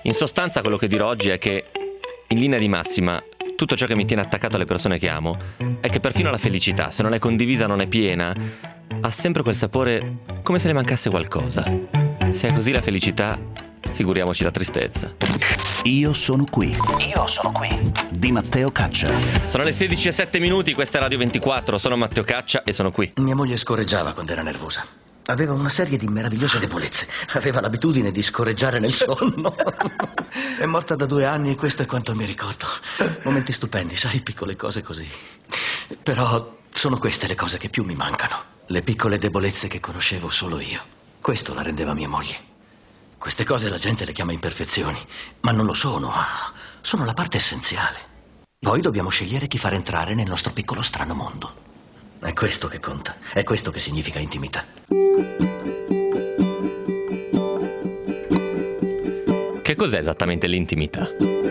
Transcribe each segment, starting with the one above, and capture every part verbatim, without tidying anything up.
In sostanza quello che dirò oggi è che, in linea di massima, tutto ciò che mi tiene attaccato alle persone che amo è che perfino la felicità, se non è condivisa, non è piena, ha sempre quel sapore come se le mancasse qualcosa. Se è così la felicità, figuriamoci la tristezza. Io sono qui. Io sono qui. Di Matteo Caccia. Sono le sedici e sette minuti, questa è Radio ventiquattro, sono Matteo Caccia e sono qui. Mia moglie scorreggiava quando era nervosa. Aveva una serie di meravigliose debolezze. Aveva l'abitudine di scorreggiare nel sonno. È morta da due anni e questo è quanto mi ricordo. Momenti stupendi, sai, piccole cose così. Però sono queste le cose che più mi mancano. Le piccole debolezze che conoscevo solo io. Questo la rendeva mia moglie. Queste cose la gente le chiama imperfezioni, ma non lo sono. Sono la parte essenziale. Poi dobbiamo scegliere chi far entrare nel nostro piccolo strano mondo. È questo che conta. È questo che significa intimità. Che cos'è esattamente l'intimità?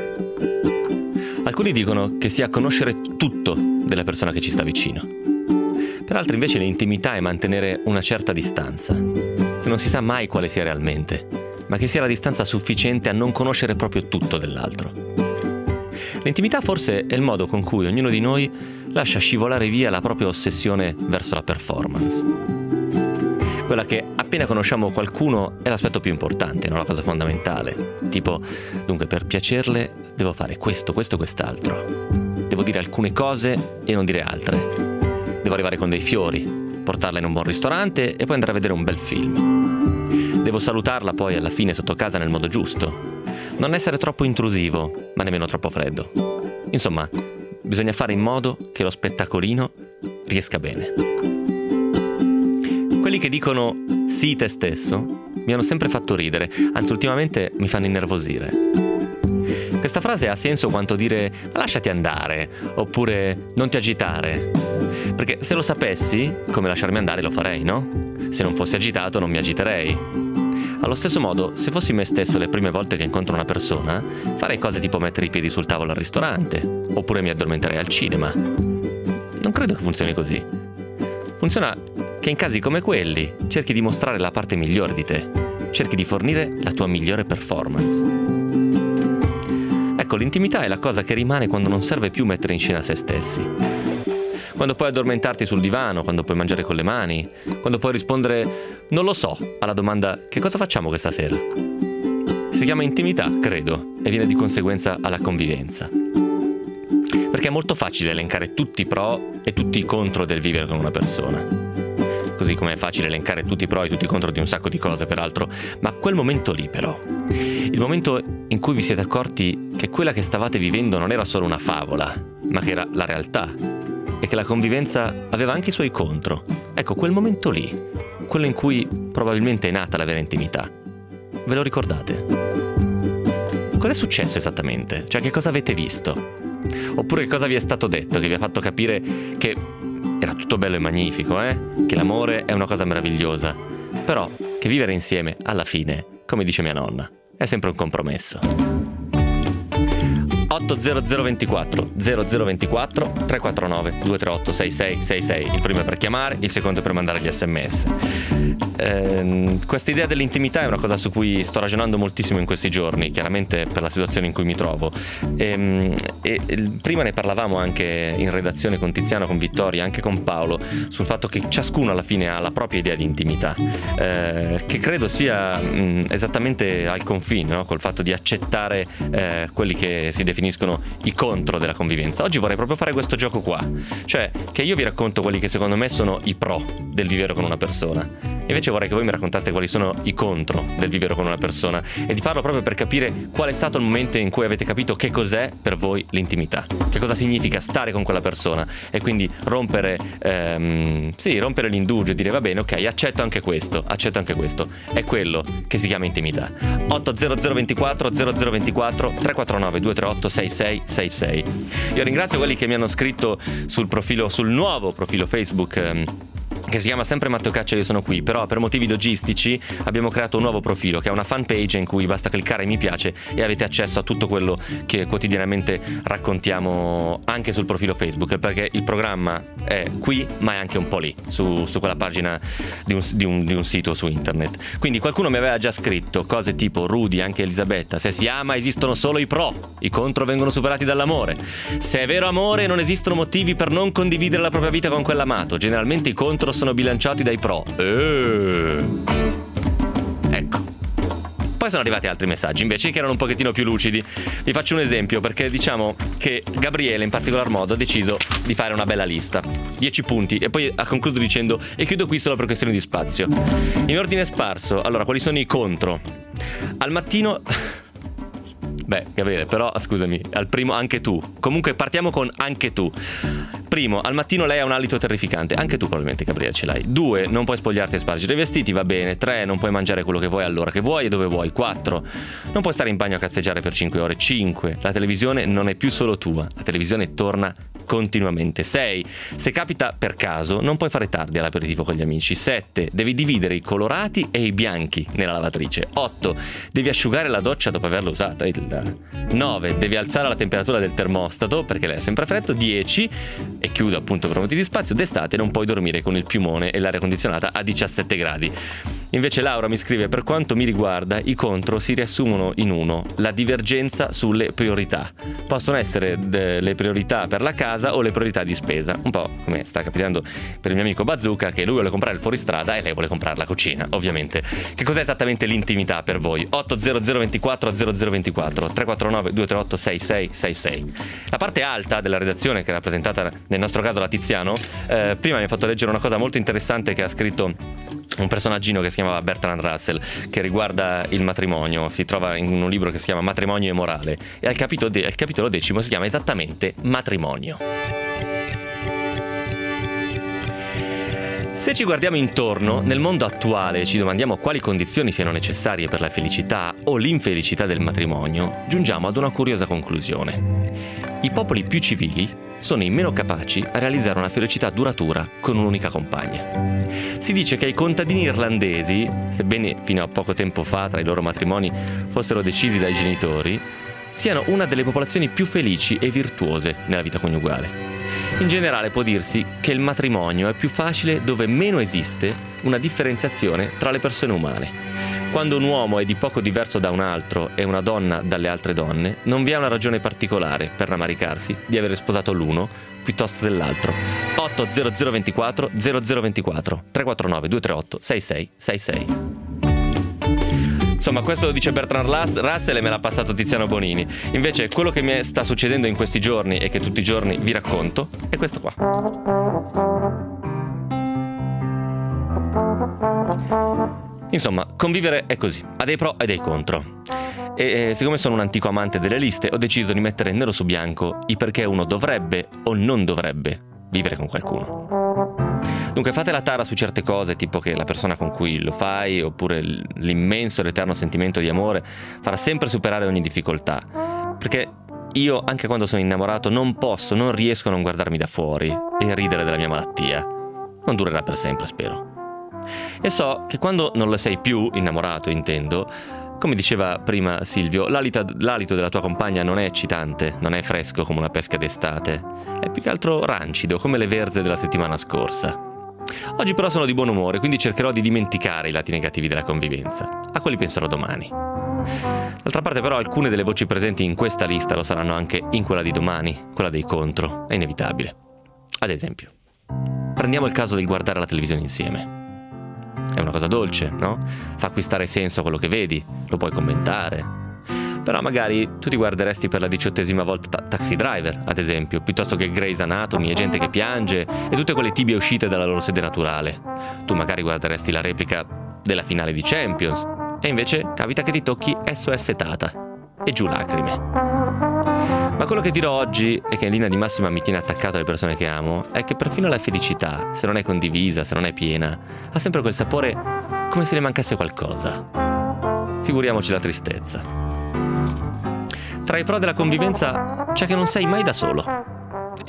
Alcuni dicono che sia conoscere tutto della persona che ci sta vicino. Per altri invece l'intimità è mantenere una certa distanza, che non si sa mai quale sia realmente, ma che sia la distanza sufficiente a non conoscere proprio tutto dell'altro. L'intimità forse è il modo con cui ognuno di noi lascia scivolare via la propria ossessione verso la performance. Quella che appena conosciamo qualcuno è l'aspetto più importante, non la cosa fondamentale. Tipo, dunque per piacerle devo fare questo, questo e quest'altro. Devo dire alcune cose e non dire altre. Devo arrivare con dei fiori, portarla in un buon ristorante e poi andare a vedere un bel film. Devo salutarla poi alla fine sotto casa nel modo giusto. Non essere troppo intrusivo, ma nemmeno troppo freddo. Insomma, bisogna fare in modo che lo spettacolino riesca bene. Quelli che dicono sii te stesso mi hanno sempre fatto ridere, anzi ultimamente mi fanno innervosire. Questa frase ha senso quanto dire ma lasciati andare, oppure non ti agitare. Perché se lo sapessi, come lasciarmi andare lo farei, no? Se non fossi agitato non mi agiterei. Allo stesso modo, se fossi me stesso le prime volte che incontro una persona, farei cose tipo mettere i piedi sul tavolo al ristorante, oppure mi addormenterei al cinema. Non credo che funzioni così. Funziona che in casi come quelli cerchi di mostrare la parte migliore di te, cerchi di fornire la tua migliore performance. Ecco, l'intimità è la cosa che rimane quando non serve più mettere in scena se stessi. Quando puoi addormentarti sul divano, quando puoi mangiare con le mani, quando puoi rispondere non lo so alla domanda che cosa facciamo questa sera. Si chiama intimità, credo, e viene di conseguenza alla convivenza. Perché è molto facile elencare tutti i pro e tutti i contro del vivere con una persona. Così come è facile elencare tutti i pro e tutti i contro di un sacco di cose, peraltro. Ma quel momento lì, però, il momento in cui vi siete accorti che quella che stavate vivendo non era solo una favola, ma che era la realtà, e che la convivenza aveva anche i suoi contro. Ecco, quel momento lì, quello in cui probabilmente è nata la vera intimità. Ve lo ricordate? Cos'è successo esattamente? Cioè, che cosa avete visto? Oppure che cosa vi è stato detto che vi ha fatto capire che era tutto bello e magnifico, eh? Che l'amore è una cosa meravigliosa, però che vivere insieme, alla fine, come dice mia nonna, è sempre un compromesso. otto zero zero ventiquattro zero zero ventiquattro tre quattro nove due tre otto sei sei sei sei. Il primo è per chiamare, il secondo è per mandare gli sms. Eh, questa idea dell'intimità è una cosa su cui sto ragionando moltissimo in questi giorni, chiaramente per la situazione in cui mi trovo. E, e, e prima ne parlavamo anche in redazione con Tiziano, con Vittoria, anche con Paolo, sul fatto che ciascuno alla fine ha la propria idea di intimità, eh, che credo sia mh, esattamente al confine, no? Col fatto di accettare eh, quelli che si definiscono i contro della convivenza. Oggi vorrei proprio fare questo gioco qua, cioè che io vi racconto quelli che secondo me sono i pro del vivere con una persona, e invece vorrei che voi mi raccontaste quali sono i contro del vivere con una persona, e di farlo proprio per capire qual è stato il momento in cui avete capito che cos'è per voi l'intimità, che cosa significa stare con quella persona, e quindi rompere ehm, sì, rompere l'indugio e dire va bene, ok, accetto anche questo, accetto anche questo, è quello che si chiama intimità. Otto zero zero ventiquattro zero zero ventiquattro tre quattro nove due tre otto sei sei sei sei. Io ringrazio quelli che mi hanno scritto sul profilo, sul nuovo profilo Facebook ehm, che si chiama sempre Matteo Caccia, io sono qui, però per motivi logistici abbiamo creato un nuovo profilo che è una fan page in cui basta cliccare mi piace e avete accesso a tutto quello che quotidianamente raccontiamo anche sul profilo Facebook, perché il programma è qui ma è anche un po' lì su, su quella pagina di un, di, un, di un sito su internet. Quindi qualcuno mi aveva già scritto cose tipo: Rudy, anche Elisabetta, se si ama esistono solo i pro, i contro vengono superati dall'amore, se è vero amore non esistono motivi per non condividere la propria vita con quell'amato, generalmente i contro sono bilanciati dai pro. Eh. Ecco. Poi sono arrivati altri messaggi invece che erano un pochettino più lucidi. Vi faccio un esempio, perché diciamo che Gabriele in particolar modo ha deciso di fare una bella lista, dieci punti, e poi ha concluso dicendo: e chiudo qui solo per questioni di spazio. In ordine sparso, allora, quali sono i contro? Al mattino... Beh, Gabriele, però scusami, al primo anche tu. Comunque partiamo con anche tu. Primo, al mattino lei ha un alito terrificante. Anche tu probabilmente, Gabriele, ce l'hai. Due, non puoi spogliarti e spargere i vestiti, va bene. Tre, non puoi mangiare quello che vuoi all'ora che vuoi e dove vuoi. Quattro, non puoi stare in bagno a cazzeggiare per cinque ore. Cinque, la televisione non è più solo tua. La televisione torna continuamente. Sei, se capita per caso non puoi fare tardi all'aperitivo con gli amici. Sette, devi dividere i colorati e i bianchi nella lavatrice. Otto, devi asciugare la doccia dopo averla usata. Nove, devi alzare la temperatura del termostato perché lei è sempre freddo. Dieci, e chiudo appunto per motivi di spazio, d'estate non puoi dormire con il piumone e l'aria condizionata a diciassette gradi. Invece Laura mi scrive: per quanto mi riguarda i contro si riassumono in uno: la divergenza sulle priorità. Possono essere de- le priorità per la casa o le priorità di spesa, un po' come sta capitando per il mio amico Bazooka, che lui vuole comprare il fuoristrada e lei vuole comprare la cucina, ovviamente. Che cos'è esattamente l'intimità per voi? otto zero zero ventiquattro zero zero ventiquattro tre quattro nove due tre otto sei sei sei sei. La parte alta della redazione, che è rappresentata nel nostro caso da Tiziano, eh, prima mi ha fatto leggere una cosa molto interessante che ha scritto un personaggino che si chiamava Bertrand Russell, che riguarda il matrimonio. Si trova in un libro che si chiama Matrimonio e morale, e al capitolo, de- al capitolo decimo si chiama esattamente Matrimonio. Se ci guardiamo intorno, nel mondo attuale e ci domandiamo quali condizioni siano necessarie per la felicità o l'infelicità del matrimonio, giungiamo ad una curiosa conclusione. I popoli più civili sono i meno capaci a realizzare una felicità duratura con un'unica compagna. Si dice che i contadini irlandesi, sebbene fino a poco tempo fa tra i loro matrimoni fossero decisi dai genitori, siano una delle popolazioni più felici e virtuose nella vita coniugale. In generale può dirsi che il matrimonio è più facile dove meno esiste una differenziazione tra le persone umane. Quando un uomo è di poco diverso da un altro e una donna dalle altre donne, non vi è una ragione particolare per rammaricarsi di avere sposato l'uno piuttosto dell'altro. otto zero zero ventiquattro zero zero ventiquattro tre quattro nove due tre otto sei sei sei sei. Insomma, questo lo dice Bertrand Russell e me l'ha passato Tiziano Bonini. Invece quello che mi sta succedendo in questi giorni e che tutti i giorni vi racconto è questo qua. Insomma, convivere è così, ha dei pro e dei contro. E eh, siccome sono un antico amante delle liste, ho deciso di mettere nero su bianco i perché uno dovrebbe o non dovrebbe vivere con qualcuno. Dunque fate la tara su certe cose, tipo che la persona con cui lo fai, oppure l'immenso e l'eterno sentimento di amore, farà sempre superare ogni difficoltà. Perché io, anche quando sono innamorato, non posso, non riesco a non guardarmi da fuori e ridere della mia malattia. Non durerà per sempre, spero. E so che quando non lo sei più, innamorato intendo, come diceva prima Silvio, l'alito, l'alito della tua compagna non è eccitante, non è fresco come una pesca d'estate, è più che altro rancido come le verze della settimana scorsa. Oggi però sono di buon umore, quindi cercherò di dimenticare i lati negativi della convivenza. A quelli penserò domani. D'altra parte però alcune delle voci presenti in questa lista lo saranno anche in quella di domani, quella dei contro, è inevitabile. Ad esempio, prendiamo il caso del guardare la televisione insieme. È una cosa dolce, no? Fa acquistare senso a quello che vedi, lo puoi commentare. Però magari tu ti guarderesti per la diciottesima volta ta- Taxi Driver, ad esempio, piuttosto che Grey's Anatomy e gente che piange e tutte quelle tibie uscite dalla loro sede naturale. Tu magari guarderesti la replica della finale di Champions e invece capita che ti tocchi S O S Tata e giù lacrime. Ma quello che dirò oggi e che in linea di massima mi tiene attaccato alle persone che amo è che perfino la felicità, se non è condivisa, se non è piena, ha sempre quel sapore come se ne mancasse qualcosa. Figuriamoci la tristezza. Tra i pro della convivenza c'è che non sei mai da solo.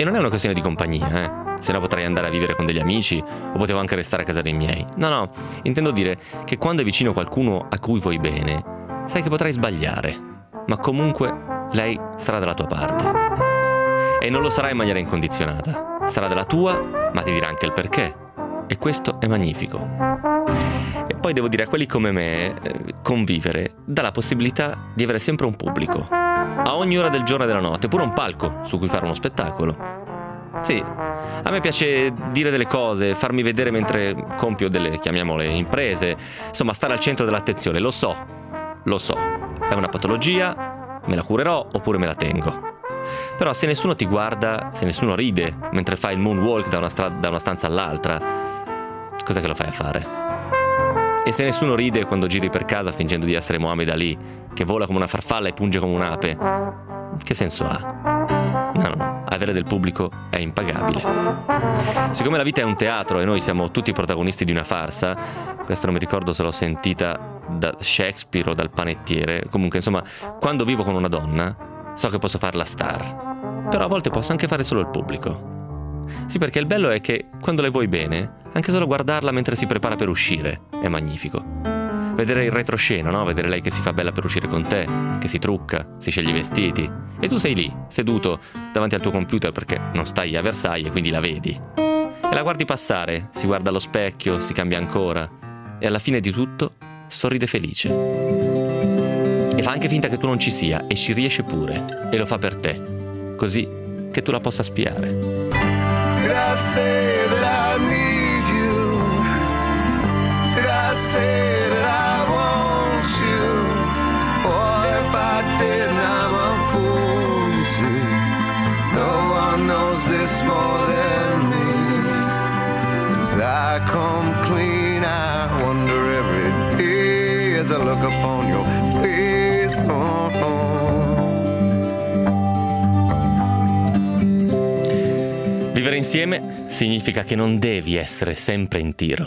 E non è una questione di compagnia, eh. Se no potrei andare a vivere con degli amici o potevo anche restare a casa dei miei. No, no, intendo dire che quando è vicino qualcuno a cui vuoi bene, sai che potrai sbagliare, ma comunque lei sarà dalla tua parte. E non lo sarà in maniera incondizionata. Sarà della tua, ma ti dirà anche il perché. E questo è magnifico. E poi devo dire, a quelli come me, eh, convivere dà la possibilità di avere sempre un pubblico, a ogni ora del giorno e della notte, pure un palco su cui fare uno spettacolo. Sì, a me piace dire delle cose, farmi vedere mentre compio delle, chiamiamole, imprese, insomma stare al centro dell'attenzione. Lo so, lo so, è una patologia, me la curerò oppure me la tengo. Però se nessuno ti guarda, se nessuno ride mentre fai il moonwalk da una, stra- da una stanza all'altra, cos'è che lo fai a fare? E se nessuno ride quando giri per casa fingendo di essere Muhammad Ali, che vola come una farfalla e punge come un'ape, che senso ha? No, no, no, avere del pubblico è impagabile. Siccome la vita è un teatro e noi siamo tutti protagonisti di una farsa, questo non mi ricordo se l'ho sentita da Shakespeare o dal panettiere, comunque insomma, quando vivo con una donna so che posso fare la star, però a volte posso anche fare solo il pubblico. Sì, perché il bello è che quando le vuoi bene, anche solo guardarla mentre si prepara per uscire è magnifico. Vedere il retroscena, no? Vedere lei che si fa bella per uscire con te, che si trucca, si sceglie i vestiti, e tu sei lì, seduto davanti al tuo computer perché non stai a Versailles e quindi la vedi. E la guardi passare, si guarda allo specchio, si cambia ancora, e alla fine di tutto sorride felice. E fa anche finta che tu non ci sia, e ci riesce pure, e lo fa per te, così che tu la possa spiare. Did I say that I need you? Did I say that I want you? Or if I did, I'm a fool, you see. No one knows this more than me. As I come clean, I wonder every day as I look upon your face. Oh, oh. Vivere insieme significa che non devi essere sempre in tiro.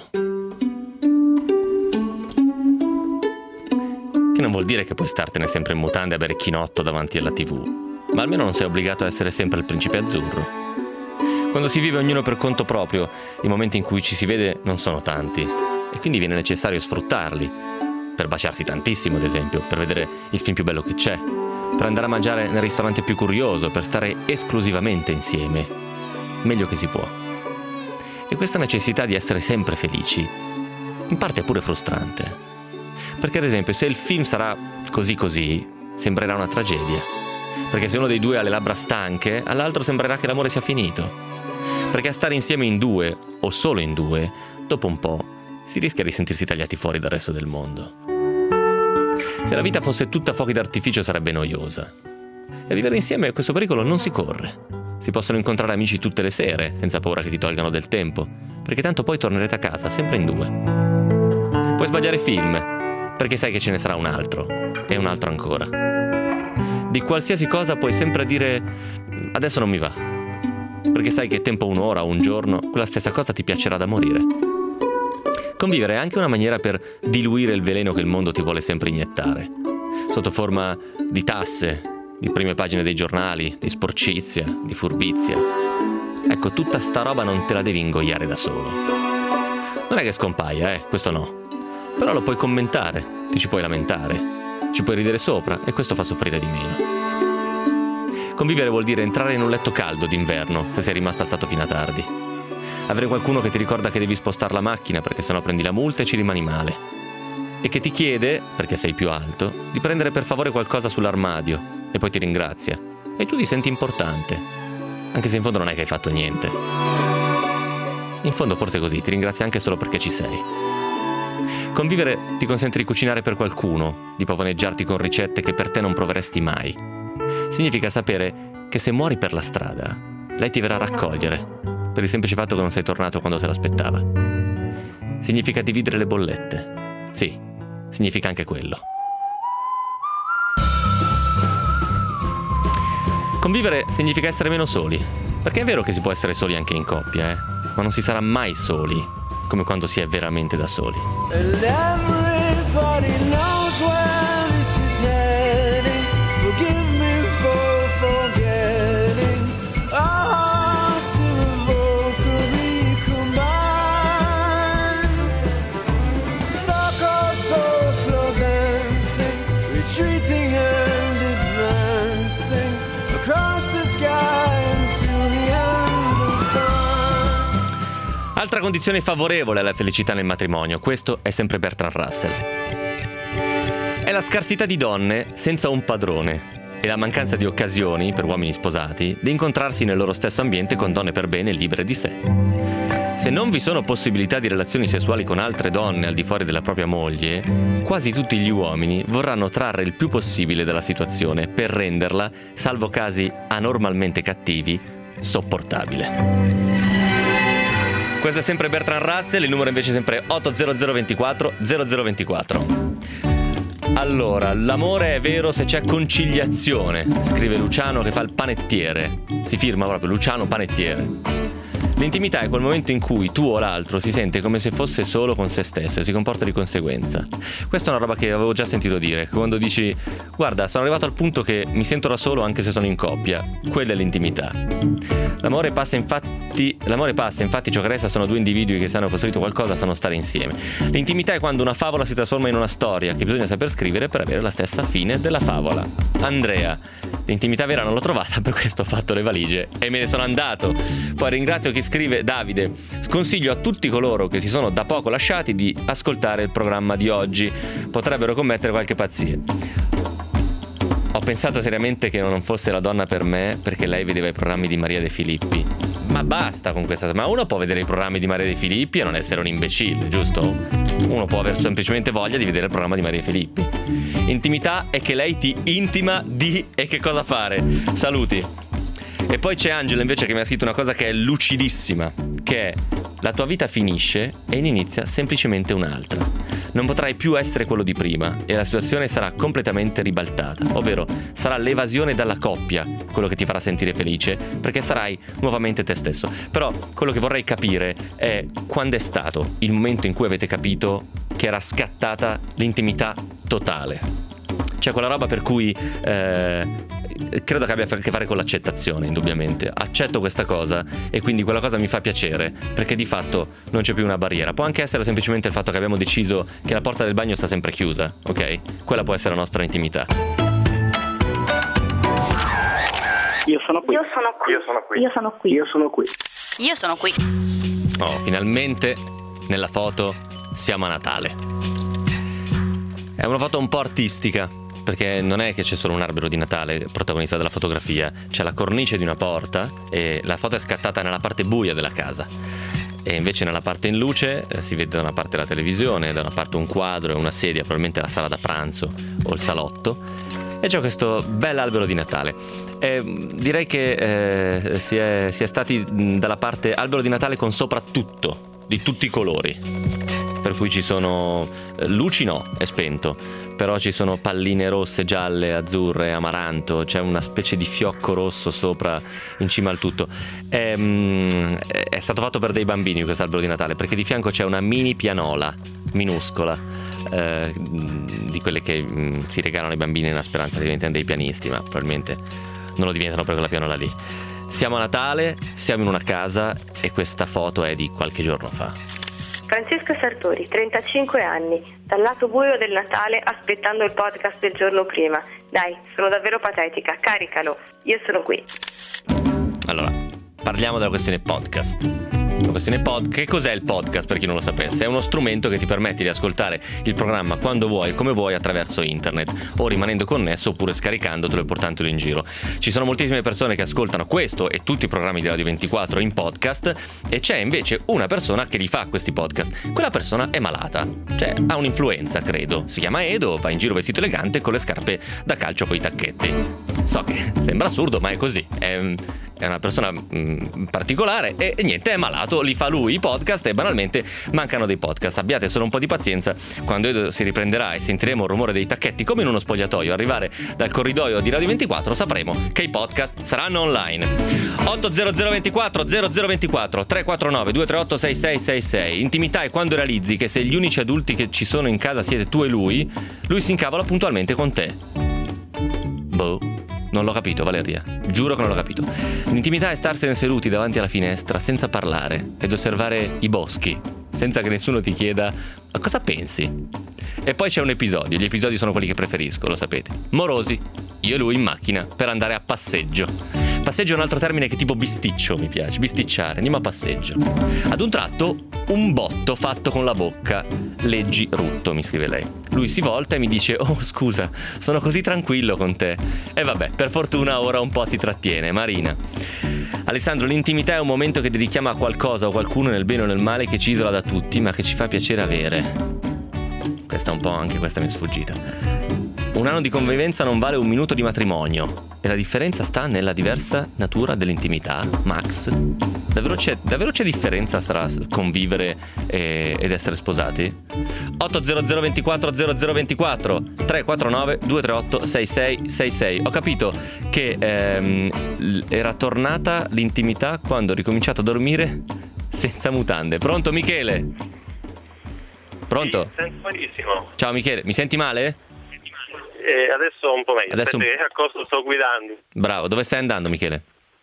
Che non vuol dire che puoi startene sempre in mutande a bere chinotto davanti alla tivù, ma almeno non sei obbligato a essere sempre il principe azzurro. Quando si vive ognuno per conto proprio, i momenti in cui ci si vede non sono tanti, e quindi viene necessario sfruttarli, per baciarsi tantissimo ad esempio, per vedere il film più bello che c'è, per andare a mangiare nel ristorante più curioso, per stare esclusivamente insieme. Meglio che si può. E questa necessità di essere sempre felici in parte è pure frustrante, perché ad esempio se il film sarà così così sembrerà una tragedia, perché se uno dei due ha le labbra stanche all'altro sembrerà che l'amore sia finito, perché a stare insieme in due o solo in due dopo un po' si rischia di sentirsi tagliati fuori dal resto del mondo. Se la vita fosse tutta fuochi d'artificio sarebbe noiosa, e a vivere insieme questo pericolo non si corre. Si possono incontrare amici tutte le sere, senza paura che ti tolgano del tempo, perché tanto poi tornerete a casa sempre in due. Puoi sbagliare film, perché sai che ce ne sarà un altro, e un altro ancora. Di qualsiasi cosa puoi sempre dire adesso non mi va, perché sai che tempo un'ora o un giorno quella stessa cosa ti piacerà da morire. Convivere è anche una maniera per diluire il veleno che il mondo ti vuole sempre iniettare, sotto forma di tasse, di prime pagine dei giornali, di sporcizia, di furbizia. Ecco, tutta sta roba non te la devi ingoiare da solo. Non è che scompaia, eh, questo no. Però lo puoi commentare, ti ci puoi lamentare, ci puoi ridere sopra e questo fa soffrire di meno. Convivere vuol dire entrare in un letto caldo d'inverno se sei rimasto alzato fino a tardi. Avere qualcuno che ti ricorda che devi spostare la macchina perché sennò prendi la multa e ci rimani male. E che ti chiede, perché sei più alto, di prendere per favore qualcosa sull'armadio e poi ti ringrazia. E tu ti senti importante, anche se in fondo non è che hai fatto niente. In fondo forse così, ti ringrazia anche solo perché ci sei. Convivere ti consente di cucinare per qualcuno, di pavoneggiarti con ricette che per te non proveresti mai. Significa sapere che se muori per la strada, lei ti verrà a raccogliere, per il semplice fatto che non sei tornato quando se l'aspettava. Significa dividere le bollette. Sì, significa anche quello. Convivere significa essere meno soli, perché è vero che si può essere soli anche in coppia, eh? Ma non si sarà mai soli, come quando si è veramente da soli. Forgive me for forgetting. Oh, Altra condizione favorevole alla felicità nel matrimonio, questo è sempre Bertrand Russell. È la scarsità di donne senza un padrone e la mancanza di occasioni, per uomini sposati, di incontrarsi nel loro stesso ambiente con donne per bene libere di sé. Se non vi sono possibilità di relazioni sessuali con altre donne al di fuori della propria moglie, quasi tutti gli uomini vorranno trarre il più possibile dalla situazione per renderla, salvo casi anormalmente cattivi, sopportabile. Questo è sempre Bertrand Russell, il numero invece è sempre otto zero zero due quattro zero zero due quattro. Allora, l'amore è vero se c'è conciliazione, scrive Luciano che fa il panettiere. Si firma proprio Luciano Panettiere. L'intimità è quel momento in cui tu o l'altro si sente come se fosse solo con se stesso e si comporta di conseguenza. Questa è una roba che avevo già sentito dire, quando dici guarda, sono arrivato al punto che mi sento da solo anche se sono in coppia. Quella è l'intimità. L'amore passa infatti, l'amore passa, infatti ciò che resta sono due individui che se hanno costruito qualcosa sanno stare insieme. L'intimità è quando una favola si trasforma in una storia che bisogna saper scrivere per avere la stessa fine della favola. Andrea, l'intimità vera non l'ho trovata, per questo ho fatto le valigie e me ne sono andato. Poi ringrazio chi scrive, Davide, sconsiglio a tutti coloro che si sono da poco lasciati di ascoltare il programma di oggi, potrebbero commettere qualche pazzia. Ho pensato seriamente che non fosse la donna per me perché lei vedeva i programmi di Maria De Filippi. Ma basta con questa, ma uno può vedere i programmi di Maria De Filippi e non essere un imbecille, giusto? Uno può aver semplicemente voglia di vedere il programma di Maria De Filippi. Intimità è che lei ti intima di e che cosa fare. Saluti. E poi c'è Angela invece che mi ha scritto una cosa che è lucidissima, che è: la tua vita finisce e ne inizia semplicemente un'altra. Non potrai più essere quello di prima e la situazione sarà completamente ribaltata, ovvero sarà l'evasione dalla coppia quello che ti farà sentire felice, perché sarai nuovamente te stesso. Però quello che vorrei capire è quando è stato il momento in cui avete capito che era scattata l'intimità totale. Cioè quella roba per cui eh, credo che abbia a che fare con l'accettazione, indubbiamente. Accetto questa cosa e quindi quella cosa mi fa piacere, perché di fatto non c'è più una barriera. Può anche essere semplicemente il fatto che abbiamo deciso che la porta del bagno sta sempre chiusa, ok? Quella può essere la nostra intimità. Io sono qui. Io sono qui. Io sono qui. Io sono qui. Io sono qui. Io sono qui. Oh, finalmente nella foto siamo a Natale. È una foto un po' artistica, perché non è che c'è solo un albero di Natale protagonista della fotografia, c'è la cornice di una porta e la foto è scattata nella parte buia della casa. E invece nella parte in luce eh, si vede da una parte la televisione, da una parte un quadro e una sedia, probabilmente la sala da pranzo o il salotto, e c'è questo bell'albero di Natale. E direi che eh, si, è, si è stati dalla parte albero di Natale con sopra tutto, di tutti i colori. Per cui ci sono luci, no, è spento, però ci sono palline rosse, gialle, azzurre, amaranto, c'è una specie di fiocco rosso sopra in cima al tutto. È, è stato fatto per dei bambini questo albero di Natale, perché di fianco c'è una mini pianola minuscola, eh, di quelle che mh, si regalano ai bambini nella speranza che diventino dei pianisti, ma probabilmente non lo diventano per quella pianola lì. Siamo a Natale, siamo in una casa e questa foto è di qualche giorno fa. Francesca Sartori, trentacinque anni, dal lato buio del Natale aspettando il podcast del giorno prima. Dai, sono davvero patetica, caricalo, io sono qui. Allora, parliamo della questione podcast. La questione pod- che cos'è il podcast, per chi non lo sapesse? È uno strumento che ti permette di ascoltare il programma quando vuoi e come vuoi attraverso internet, o rimanendo connesso oppure scaricandotelo e portandolo in giro. Ci sono moltissime persone che ascoltano questo e tutti i programmi di Radio ventiquattro in podcast, e c'è invece una persona che li fa questi podcast. Quella persona è malata, cioè ha un'influenza, credo. Si chiama Edo, va in giro vestito elegante con le scarpe da calcio coi tacchetti. So che sembra assurdo, ma è così. È, è una persona mh, particolare e, e niente, è malato. Li fa lui i podcast e banalmente mancano dei podcast. Abbiate solo un po' di pazienza, quando Edo si riprenderà e sentiremo il rumore dei tacchetti come in uno spogliatoio arrivare dal corridoio di Radio ventiquattro, sapremo che i podcast saranno online. otto zero zero due quattro zero zero due quattro tre quattro nove due tre otto sei sei sei sei. Intimità è quando realizzi che se gli unici adulti che ci sono in casa siete tu e lui, lui si incavola puntualmente con te. Boh, non l'ho capito, Valeria. Giuro che non l'ho capito. L'intimità è starsene seduti davanti alla finestra senza parlare ed osservare i boschi, senza che nessuno ti chieda ma cosa pensi. E poi c'è un episodio. Gli episodi sono quelli che preferisco, lo sapete. Morosi, io e lui in macchina per andare a passeggio. Passeggio è un altro termine che tipo bisticcio mi piace, bisticciare, andiamo a passeggio. Ad un tratto un botto fatto con la bocca, leggi rutto, mi scrive lei. Lui si volta e mi dice: oh scusa, sono così tranquillo con te. E vabbè, per fortuna ora un po' si trattiene. Marina: Alessandro, l'intimità è un momento che ti richiama a qualcosa o qualcuno nel bene o nel male, che ci isola da tutti ma che ci fa piacere avere. Questa un po', anche questa mi è sfuggita. Un anno di convivenza non vale un minuto di matrimonio, e la differenza sta nella diversa natura dell'intimità. Max, davvero c'è, davvero c'è differenza tra convivere e, ed essere sposati? otto zero zero due quattro zero zero due quattro tre quattro nove due tre otto sei sei sei sei. Ho capito che ehm, era tornata l'intimità quando ho ricominciato a dormire senza mutande. Pronto Michele? Pronto? Sì, sento malissimo. Ciao Michele, mi senti male? Eh, adesso un po' meglio. Adesso Aspetta, un... che a cosa sto guidando. Bravo, dove stai andando Michele?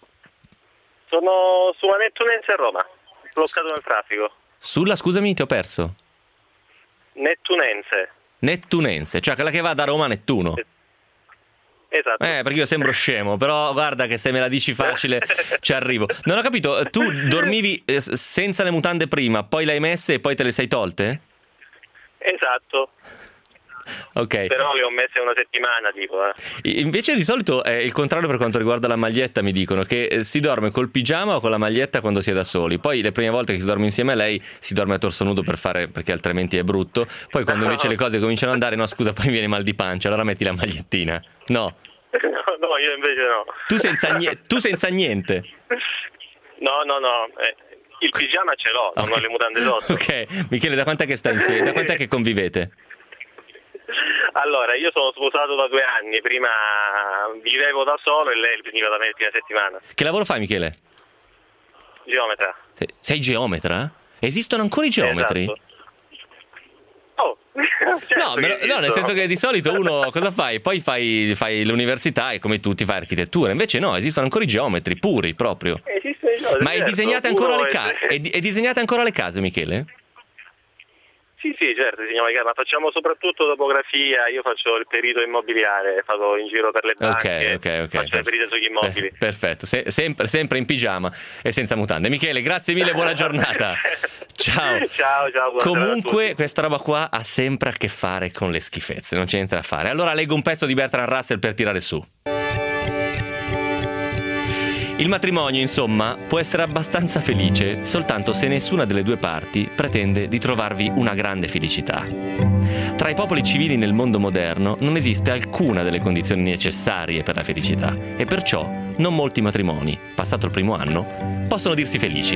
Sono sulla Nettunense a Roma, bloccato nel traffico. Sulla, scusami, ti ho perso. Nettunense. Nettunense, cioè quella che va da Roma a Nettuno. Esatto. Eh, perché io sembro scemo, però guarda che se me la dici facile ci arrivo. Non ho capito, tu dormivi eh, senza le mutande prima, poi le hai messe e poi te le sei tolte? Esatto. Ok. Però le ho messe una settimana tipo eh. Invece di solito è il contrario per quanto riguarda la maglietta, mi dicono che si dorme col pigiama o con la maglietta quando si è da soli. Poi le prime volte che si dorme insieme a lei si dorme a torso nudo per fare, perché altrimenti è brutto. Poi quando invece le cose cominciano ad andare, no scusa, poi mi viene mal di pancia, allora metti la magliettina. No. No, no, io invece no. Tu senza, nie- tu senza niente. No, no, no, eh, il pigiama ce l'ho, non Okay. ho le mutande sotto. Ok, Michele, da quant'è che stai insieme? Da quant'è che convivete? Allora, io sono sposato da due anni, prima vivevo da solo e lei veniva da me il fine settimana. Che lavoro fai Michele? Geometra. Sei, sei geometra? Esistono ancora i geometri? Esatto. Oh, certo No, me- che no, nel esistono. senso che di solito uno cosa fai? Poi fai, fai l'università e come tutti fai architettura. Invece no, esistono ancora i geometri puri proprio. Esistono i geometri, Ma è certo. disegnate ancora Uno le è- case? È, di- è disegnate ancora le case, Michele? Sì, sì, certo, signora Chiara, ma facciamo soprattutto topografia, io faccio il perito immobiliare, vado in giro per le banche, Ok, ok, ok. faccio le perite sugli immobili. Per- perfetto, Se- sempre, sempre in pigiama e senza mutande. Michele, grazie mille, buona giornata. Ciao. Ciao, ciao. buona giornata a Comunque tutti. questa roba qua ha sempre a che fare con le schifezze, non c'è niente da fare. Allora leggo un pezzo di Bertrand Russell per tirare su. Il matrimonio, insomma, può essere abbastanza felice soltanto se nessuna delle due parti pretende di trovarvi una grande felicità. Tra i popoli civili nel mondo moderno non esiste alcuna delle condizioni necessarie per la felicità e perciò non molti matrimoni, passato il primo anno, possono dirsi felici.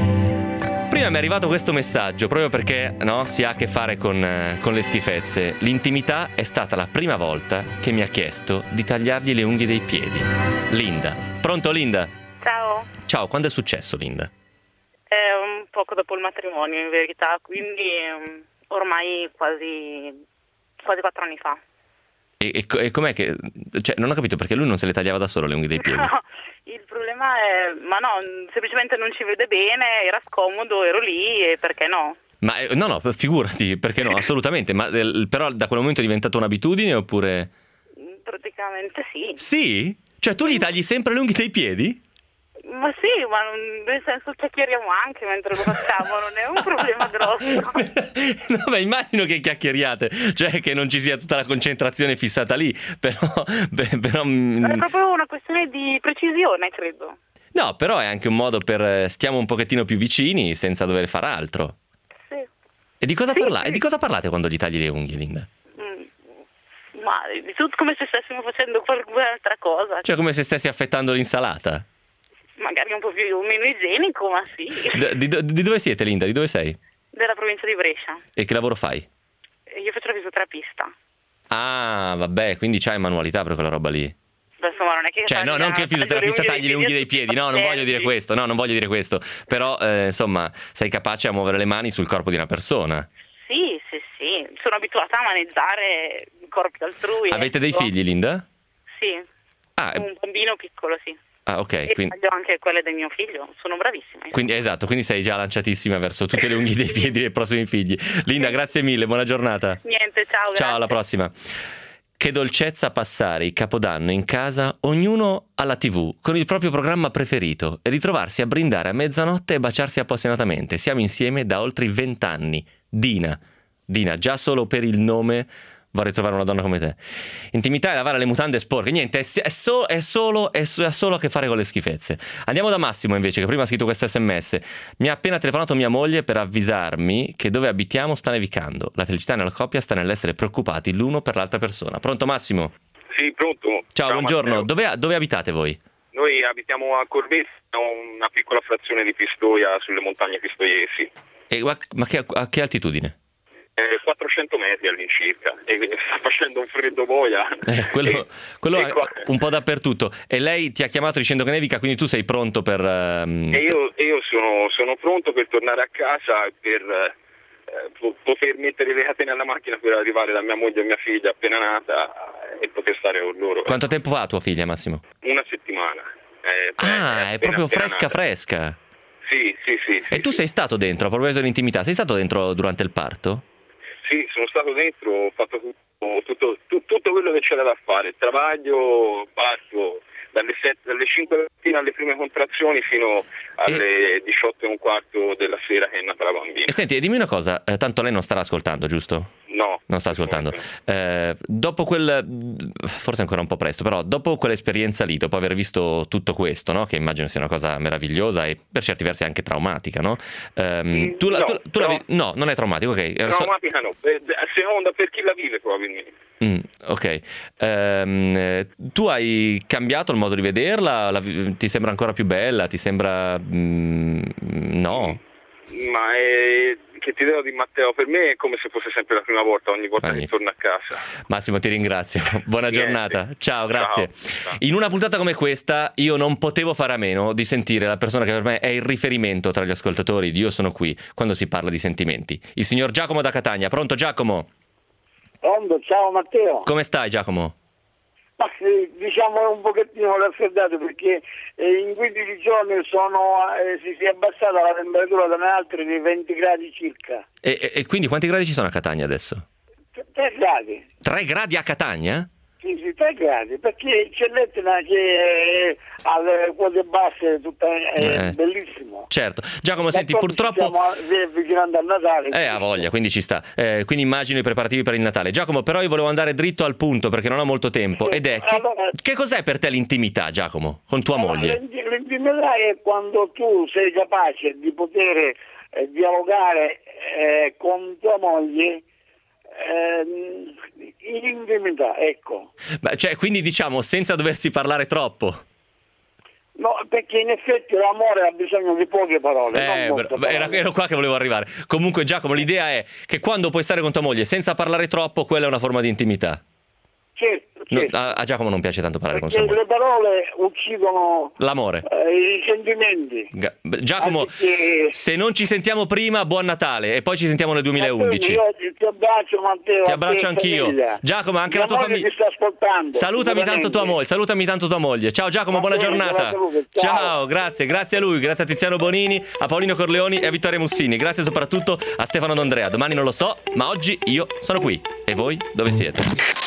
Prima mi è arrivato questo messaggio proprio perché no, si ha a che fare con, eh, con le schifezze. L'intimità è stata la prima volta che mi ha chiesto di tagliargli le unghie dei piedi. Linda. Pronto Linda? Ciao, Ciao, quando è successo Linda? è un poco dopo il matrimonio in verità, quindi um, ormai quasi quasi quattro anni fa. E, e, co- e com'è che... Cioè, non ho capito perché lui non se le tagliava da solo le unghie dei piedi. No, il problema è, ma no, semplicemente non ci vede bene, era scomodo, ero lì e perché no? Ma eh, no, no, figurati, perché no, assolutamente. Ma eh, però da quel momento è diventata un'abitudine oppure... Praticamente sì. Sì? Cioè tu gli tagli sempre le unghie dei piedi? Ma sì, ma non- nel senso chiacchieriamo anche mentre lo facciamo, non è un problema grosso. No, beh, immagino che chiacchieriate, cioè che non ci sia tutta la concentrazione fissata lì, però... beh, però mm, È proprio una questione di precisione, credo. no, però è anche un modo per... eh, stiamo un pochettino più vicini senza dover fare altro. Sì. E di cosa, Sì, parla- sì. e di cosa parlate quando gli tagli le unghie, Linda? Mm, Ma di tutto come se stessimo facendo qualunque altra cosa. Cioè come se stessi affettando l'insalata. Magari un po' più meno igienico, ma sì. D- di, do- di dove siete, Linda? Di dove sei? Della provincia di Brescia. E che lavoro fai? E io faccio la fisioterapista. Ah, vabbè, quindi c'hai manualità per quella roba lì. Insomma, non è che Cioè, no, non che il fisioterapista tagli le unghie dei piedi, no, non voglio dire questo, no, non voglio dire questo. Però, eh, insomma, sei capace a muovere le mani sul corpo di una persona. Sì, sì, sì. Sono abituata a maneggiare i corpi altrui. Avete dei ecco. figli, Linda? Sì. Ah, eh, Un bambino piccolo, sì. ah ok, E quindi... taglio anche quelle del mio figlio. Sono bravissima. Quindi, esatto, quindi sei già lanciatissima verso tutte le unghie dei piedi dei prossimi figli. Linda, grazie mille, buona giornata. Niente, ciao. Ciao, alla grazie. prossima. Che dolcezza passare il Capodanno in casa, ognuno alla tivù, con il proprio programma preferito, e ritrovarsi a brindare a mezzanotte e baciarsi appassionatamente. Siamo insieme da oltre vent'anni. Dina, Dina, già solo per il nome vorrei trovare una donna come te. Intimità e lavare le mutande sporche. Niente, è, è, so, è, solo, è, so, è solo a che fare con le schifezze. Andiamo da Massimo invece, che prima ha scritto questo sms. Mi ha appena telefonato mia moglie per avvisarmi che dove abitiamo sta nevicando. La felicità nella coppia sta nell'essere preoccupati l'uno per l'altra persona. Pronto Massimo? Sì, pronto. Ciao, Ciao buongiorno. Dove, dove abitate voi? Noi abitiamo a Corvette, una piccola frazione di Pistoia, sulle montagne pistoiesi. E, ma che, a che altitudine? Eh, quattrocento metri all'incirca, e sta facendo un freddo boia. Eh, quello e, quello e è qua... un po' dappertutto. E lei ti ha chiamato dicendo che nevica, quindi tu sei pronto per... Um... E io, io sono, sono pronto per tornare a casa, per eh, poter mettere le catene alla macchina per arrivare da mia moglie e mia figlia appena nata e poter stare con loro. Quanto tempo fa tua figlia, Massimo? Una settimana. Eh, ah, è, è proprio fresca nata. fresca. Sì, sì, sì. E sì, tu sì. sei stato dentro, a proposito dell'intimità, sei stato dentro durante il parto? Sì, sono stato dentro, ho fatto tutto, tutto, tutto, tutto quello che c'era da fare, travaglio, parto, dalle, sette, dalle cinque mattina alle prime contrazioni fino alle e... diciotto e un quarto della sera che è nata la bambina. E senti, dimmi una cosa, eh, tanto lei non starà ascoltando, giusto? No. Non sta ascoltando. Eh, dopo quel, forse ancora un po' presto, però dopo quell'esperienza lì, dopo aver visto tutto questo, no? Che immagino sia una cosa meravigliosa e per certi versi anche traumatica, no? Um, tu, no, tu, tu no. La, no, non è traumatico, ok. Traumatica no, a seconda per chi la vive probabilmente. Mm, ok. Um, tu hai cambiato il modo di vederla? La, ti sembra ancora più bella? Ti sembra... Mm, no? Ma è... che ti devo di Matteo, per me è come se fosse sempre la prima volta, ogni volta Magnifico. che torno a casa. Massimo, ti ringrazio, buona Niente. giornata, ciao, grazie. Ciao. Ciao. In una puntata come questa io non potevo fare a meno di sentire la persona che per me è il riferimento tra gli ascoltatori di Io sono qui quando si parla di sentimenti, il signor Giacomo da Catania. Pronto Giacomo? Pronto, ciao Matteo. Come stai Giacomo? Ma sì, diciamo un pochettino raffreddato perché eh, in quindici giorni sono, eh, si, si è abbassata la temperatura da altri di venti gradi circa. E, e, e quindi quanti gradi ci sono a Catania adesso? tre gradi. tre gradi a Catania? Sì, sì, tre gradi, perché c'è l'Etna che è alle quote basse, tutta, è Eh. bellissimo. Certo. Giacomo, senti, Ma purtroppo... Stiamo avvicinando al Natale. Eh, ha voglia, quindi ci sta. Eh, quindi immagino i preparativi per il Natale. Giacomo, però io volevo andare dritto al punto perché non ho molto tempo. Sì, Ed è, che, allora- che cos'è per te l'intimità, Giacomo, con tua Allora, moglie? l'inti- L'intimità è quando tu sei capace di poter eh, dialogare eh, con tua moglie eh, in intimità, ecco. Beh, cioè, quindi diciamo senza doversi parlare troppo. No, perché in effetti l'amore ha bisogno di poche parole. non Eh, molte bra- era, parole. ero qua che volevo arrivare. Comunque, Giacomo, l'idea è che quando puoi stare con tua moglie senza parlare troppo, quella è una forma di intimità. Certo, No, certo. a, a Giacomo non piace tanto parlare Perché con sua moglie. le parole uccidono L'amore. eh, i sentimenti. Ga- Giacomo, Anche- se non ci sentiamo prima, buon Natale e poi ci sentiamo nel duemilaundici. Io ti, ti abbraccio Matteo. Ti a abbraccio te e anch'io. famiglia. Giacomo, anche Mia la tua moglie famiglia. ti sta ascoltando. Salutami tanto tua moglie, salutami tanto tua moglie. Ciao Giacomo, buona Va bene, giornata. buona salute, ciao. Ciao, grazie, grazie a lui, grazie a Tiziano Bonini, a Paolino Corleoni e a Vittorio Mussini. Grazie soprattutto a Stefano D'Andrea. Domani non lo so, ma oggi io sono qui. E voi dove siete?